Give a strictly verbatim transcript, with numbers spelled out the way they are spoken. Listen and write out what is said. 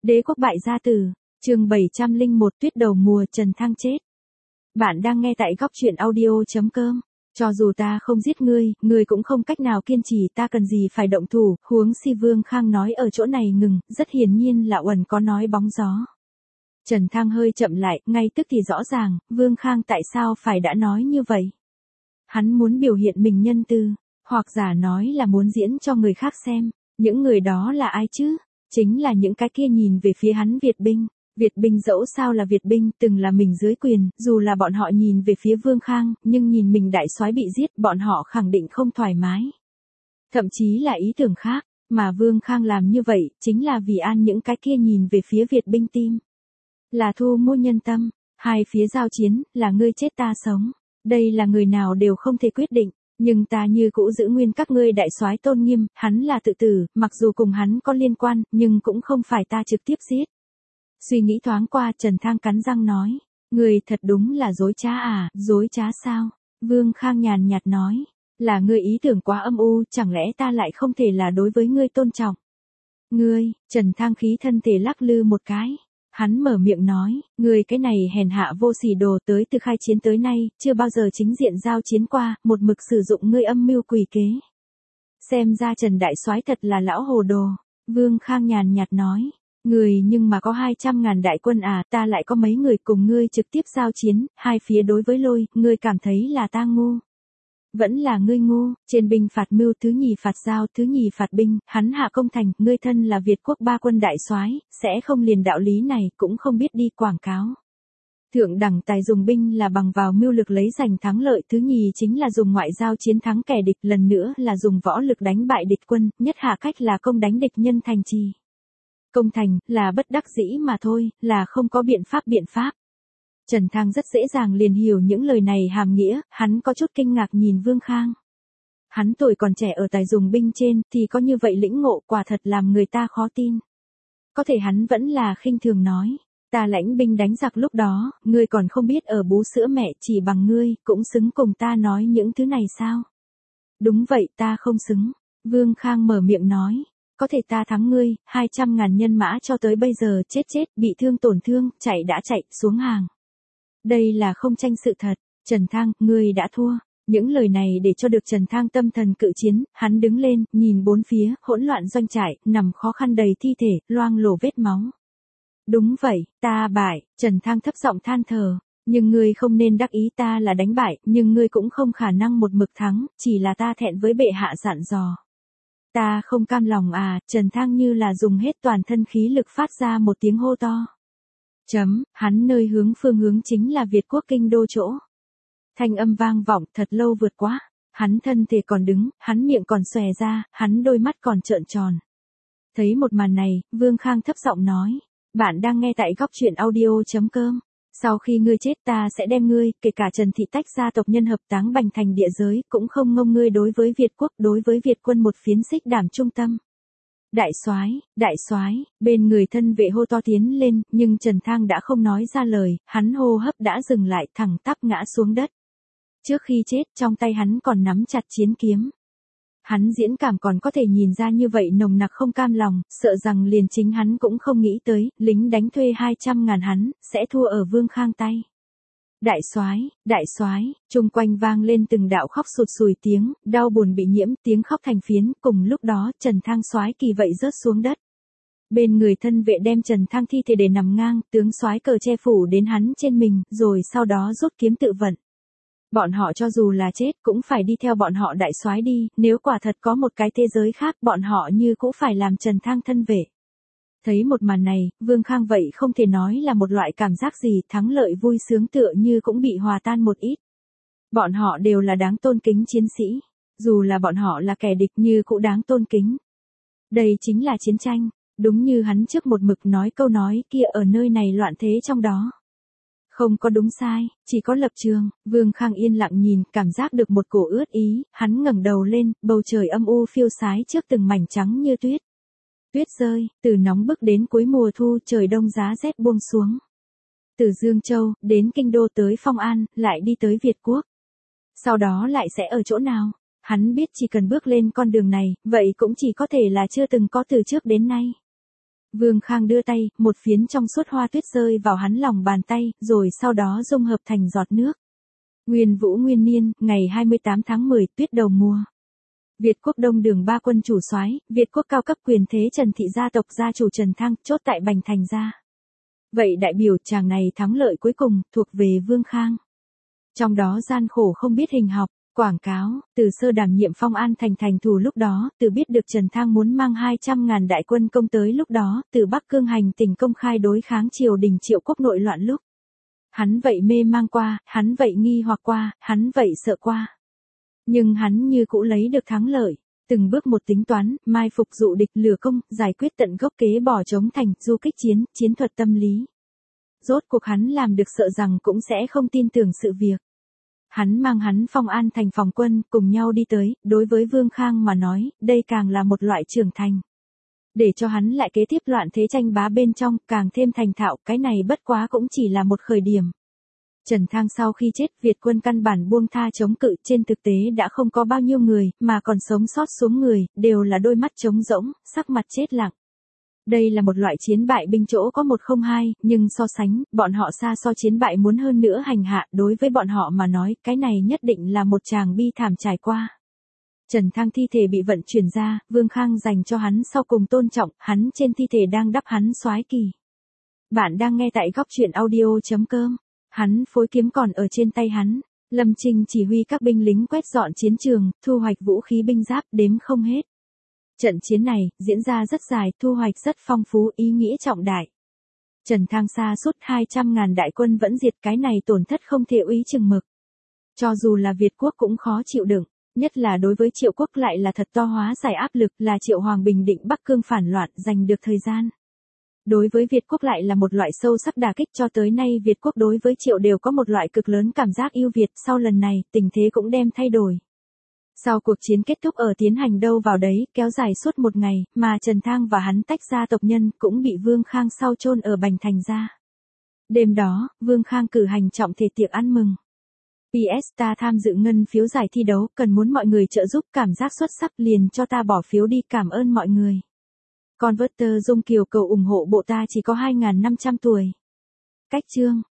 Đế quốc bại gia tử, chương bảy trăm lẻ một tuyết đầu mùa Trần Thăng chết. Bạn đang nghe tại góc truyện audio.com. Cho dù ta không giết ngươi, ngươi cũng không cách nào kiên trì, ta cần gì phải động thủ, huống si Vương Khang nói ở chỗ này ngừng, rất hiển nhiên là uẩn có nói bóng gió. Trần Thăng hơi chậm lại, ngay tức thì rõ ràng, Vương Khang tại sao phải đã nói như vậy. Hắn muốn biểu hiện mình nhân từ, hoặc giả nói là muốn diễn cho người khác xem, những người đó là ai chứ? Chính là những cái kia nhìn về phía hắn Việt binh. Việt binh dẫu sao là Việt binh, từng là mình dưới quyền, dù là bọn họ nhìn về phía Vương Khang, nhưng nhìn mình đại soái bị giết, bọn họ khẳng định không thoải mái. Thậm chí là ý tưởng khác, mà Vương Khang làm như vậy, chính là vì an những cái kia nhìn về phía Việt binh tim. Là thu mua nhân tâm, hai phía giao chiến, là ngươi chết ta sống. Đây là người nào đều không thể quyết định. Nhưng ta như cũ giữ nguyên các ngươi đại soái tôn nghiêm, hắn là tự tử, mặc dù cùng hắn có liên quan, nhưng cũng không phải ta trực tiếp giết. Suy nghĩ thoáng qua, Trần Thăng cắn răng nói, ngươi thật đúng là dối trá à, dối trá sao? Vương Khang nhàn nhạt nói, là ngươi ý tưởng quá âm u, chẳng lẽ ta lại không thể là đối với ngươi tôn trọng? Ngươi, Trần Thăng khí thân thể lắc lư một cái. Hắn mở miệng nói, người cái này hèn hạ vô sỉ đồ, tới từ khai chiến tới nay, chưa bao giờ chính diện giao chiến qua, một mực sử dụng ngươi âm mưu quỷ kế. Xem ra Trần Đại Soái thật là lão hồ đồ. Vương Khang nhàn nhạt nói, người nhưng mà có hai trăm ngàn đại quân à, ta lại có mấy người cùng ngươi trực tiếp giao chiến, hai phía đối với lôi, ngươi cảm thấy là ta ngu. Vẫn là ngươi ngu, trên binh phạt mưu, thứ nhì phạt giao, thứ nhì phạt binh, hắn hạ công thành, ngươi thân là Việt quốc ba quân đại soái, sẽ không liền đạo lý này, cũng không biết đi quảng cáo. Thượng đẳng tài dùng binh là bằng vào mưu lực lấy giành thắng lợi, thứ nhì chính là dùng ngoại giao chiến thắng kẻ địch, lần nữa là dùng võ lực đánh bại địch quân, nhất hạ cách là công đánh địch nhân thành trì. Công thành, là bất đắc dĩ mà thôi, là không có biện pháp biện pháp. Trần Thăng rất dễ dàng liền hiểu những lời này hàm nghĩa, hắn có chút kinh ngạc nhìn Vương Khang. Hắn tuổi còn trẻ ở tài dùng binh trên, thì có như vậy lĩnh ngộ, quả thật làm người ta khó tin. Có thể hắn vẫn là khinh thường nói, ta lãnh binh đánh giặc lúc đó, ngươi còn không biết ở bú sữa mẹ, chỉ bằng ngươi, cũng xứng cùng ta nói những thứ này sao? Đúng vậy, ta không xứng. Vương Khang mở miệng nói. Có thể ta thắng ngươi, hai trăm ngàn nhân mã cho tới bây giờ, chết chết, bị thương tổn thương, chạy đã chạy, xuống hàng. Đây là không tranh sự thật, Trần Thăng, ngươi đã thua. Những lời này để cho được Trần Thăng tâm thần cự chiến, hắn đứng lên, nhìn bốn phía, hỗn loạn doanh trại, nằm khó khăn đầy thi thể, loang lổ vết máu. Đúng vậy, ta bại, Trần Thăng thấp giọng than thở, nhưng ngươi không nên đắc ý, ta là đánh bại, nhưng ngươi cũng không khả năng một mực thắng, chỉ là ta thẹn với bệ hạ dặn dò. Ta không cam lòng à, Trần Thăng như là dùng hết toàn thân khí lực phát ra một tiếng hô to. Chấm, hắn nơi hướng phương hướng chính là Việt quốc kinh đô chỗ. Thanh âm vang vọng thật lâu vượt quá, hắn thân thể còn đứng, hắn miệng còn xòe ra, hắn đôi mắt còn trợn tròn. Thấy một màn này, Vương Khang thấp giọng nói, bạn đang nghe tại góc truyện audio.com. Sau khi ngươi chết ta sẽ đem ngươi, kể cả Trần Thị tách gia tộc nhân hợp táng bành thành địa giới, cũng không ngông ngươi đối với Việt quốc, đối với Việt quân một phiến xích đảm trung tâm. Đại soái, đại soái, bên người thân vệ hô to tiến lên, nhưng Trần Thăng đã không nói ra lời, hắn hô hấp đã dừng lại, thẳng tắp ngã xuống đất. Trước khi chết, trong tay hắn còn nắm chặt chiến kiếm. Hắn diễn cảm còn có thể nhìn ra như vậy nồng nặc không cam lòng, sợ rằng liền chính hắn cũng không nghĩ tới, lính đánh thuê hai trăm ngàn hắn, sẽ thua ở Vương Khang tay. Đại soái, đại soái, chung quanh vang lên từng đạo khóc sụt sùi tiếng, đau buồn bị nhiễm, tiếng khóc thành phiến, cùng lúc đó Trần Thăng soái kỳ vậy rớt xuống đất. Bên người thân vệ đem Trần Thăng thi thể để nằm ngang, tướng soái cờ che phủ đến hắn trên mình, rồi sau đó rút kiếm tự vận. Bọn họ cho dù là chết cũng phải đi theo bọn họ đại soái đi, nếu quả thật có một cái thế giới khác, bọn họ như cũng phải làm Trần Thăng thân vệ. Thấy một màn này, Vương Khang vậy không thể nói là một loại cảm giác gì, thắng lợi vui sướng tựa như cũng bị hòa tan một ít. Bọn họ đều là đáng tôn kính chiến sĩ, dù là bọn họ là kẻ địch như cũng đáng tôn kính. Đây chính là chiến tranh, đúng như hắn trước một mực nói câu nói kia, ở nơi này loạn thế trong đó. Không có đúng sai, chỉ có lập trường. Vương Khang yên lặng nhìn, cảm giác được một cổ ướt ý, hắn ngẩng đầu lên, bầu trời âm u phiêu sái trước từng mảnh trắng như tuyết. Tuyết rơi, từ nóng bức đến cuối mùa thu, trời đông giá rét buông xuống. Từ Dương Châu, đến Kinh Đô tới Phong An, lại đi tới Việt Quốc. Sau đó lại sẽ ở chỗ nào? Hắn biết chỉ cần bước lên con đường này, vậy cũng chỉ có thể là chưa từng có từ trước đến nay. Vương Khang đưa tay, một phiến trong suốt hoa tuyết rơi vào hắn lòng bàn tay, rồi sau đó dung hợp thành giọt nước. Nguyên Vũ Nguyên Niên, ngày hai mươi tám tháng mười, tuyết đầu mùa. Việt quốc Đông Đường ba quân chủ soái, Việt quốc cao cấp quyền thế Trần thị gia tộc gia chủ Trần Thăng, chốt tại Bành Thành gia. Vậy đại biểu chàng này thắng lợi cuối cùng, thuộc về Vương Khang. Trong đó gian khổ không biết hình học, quảng cáo, từ sơ đảm nhiệm Phong An thành thành thủ lúc đó, từ biết được Trần Thang muốn mang hai trăm ngàn đại quân công tới lúc đó, từ Bắc Cương hành tỉnh công khai đối kháng triều đình Triệu quốc nội loạn lúc. Hắn vậy mê mang qua, hắn vậy nghi hoặc qua, hắn vậy sợ qua. Nhưng hắn như cũ lấy được thắng lợi, từng bước một tính toán, mai phục dụ địch lừa công, giải quyết tận gốc kế bỏ chống thành, du kích chiến, chiến thuật tâm lý. Rốt cuộc hắn làm được sợ rằng cũng sẽ không tin tưởng sự việc. Hắn mang hắn Phong An thành phòng quân, cùng nhau đi tới, đối với Vương Khang mà nói, đây càng là một loại trưởng thành. Để cho hắn lại kế tiếp loạn thế tranh bá bên trong, càng thêm thành thạo, cái này bất quá cũng chỉ là một khởi điểm. Trần Thang sau khi chết, Việt quân căn bản buông tha chống cự, trên thực tế đã không có bao nhiêu người, mà còn sống sót xuống người, đều là đôi mắt trống rỗng, sắc mặt chết lặng. Đây là một loại chiến bại binh chỗ có một không hai, nhưng so sánh, bọn họ xa so chiến bại muốn hơn nữa hành hạ, đối với bọn họ mà nói, cái này nhất định là một tràng bi thảm trải qua. Trần Thang thi thể bị vận chuyển ra, Vương Khang dành cho hắn sau cùng tôn trọng, hắn trên thi thể đang đắp hắn soái kỳ. Bạn đang nghe tại góc truyện audio chấm com. Hắn phối kiếm còn ở trên tay hắn. Lâm Trinh chỉ huy các binh lính quét dọn chiến trường, thu hoạch vũ khí binh giáp đếm không hết. Trận chiến này, diễn ra rất dài, thu hoạch rất phong phú, ý nghĩa trọng đại. Trần Thang xa suốt hai trăm ngàn đại quân vẫn diệt, cái này tổn thất không thể úy chừng mực. Cho dù là Việt quốc cũng khó chịu đựng, nhất là đối với Triệu quốc lại là thật to hóa giải áp lực, là Triệu Hoàng bình định Bắc Cương phản loạn, giành được thời gian. Đối với Việt quốc lại là một loại sâu sắc đả kích, cho tới nay Việt quốc đối với Triệu đều có một loại cực lớn cảm giác ưu việt, sau lần này, tình thế cũng đem thay đổi. Sau cuộc chiến kết thúc ở tiến hành đâu vào đấy, kéo dài suốt một ngày, mà Trần Thang và hắn tách ra tộc nhân, cũng bị Vương Khang sau chôn ở Bành Thành gia. Đêm đó, Vương Khang cử hành trọng thể tiệc ăn mừng. pê ét ta tham dự ngân phiếu giải thi đấu, cần muốn mọi người trợ giúp, cảm giác xuất sắc liền cho ta bỏ phiếu đi, cảm ơn mọi người. Converter Dung Kiều cầu ủng hộ bộ ta chỉ có hai nghìn năm trăm tuổi. Cách chương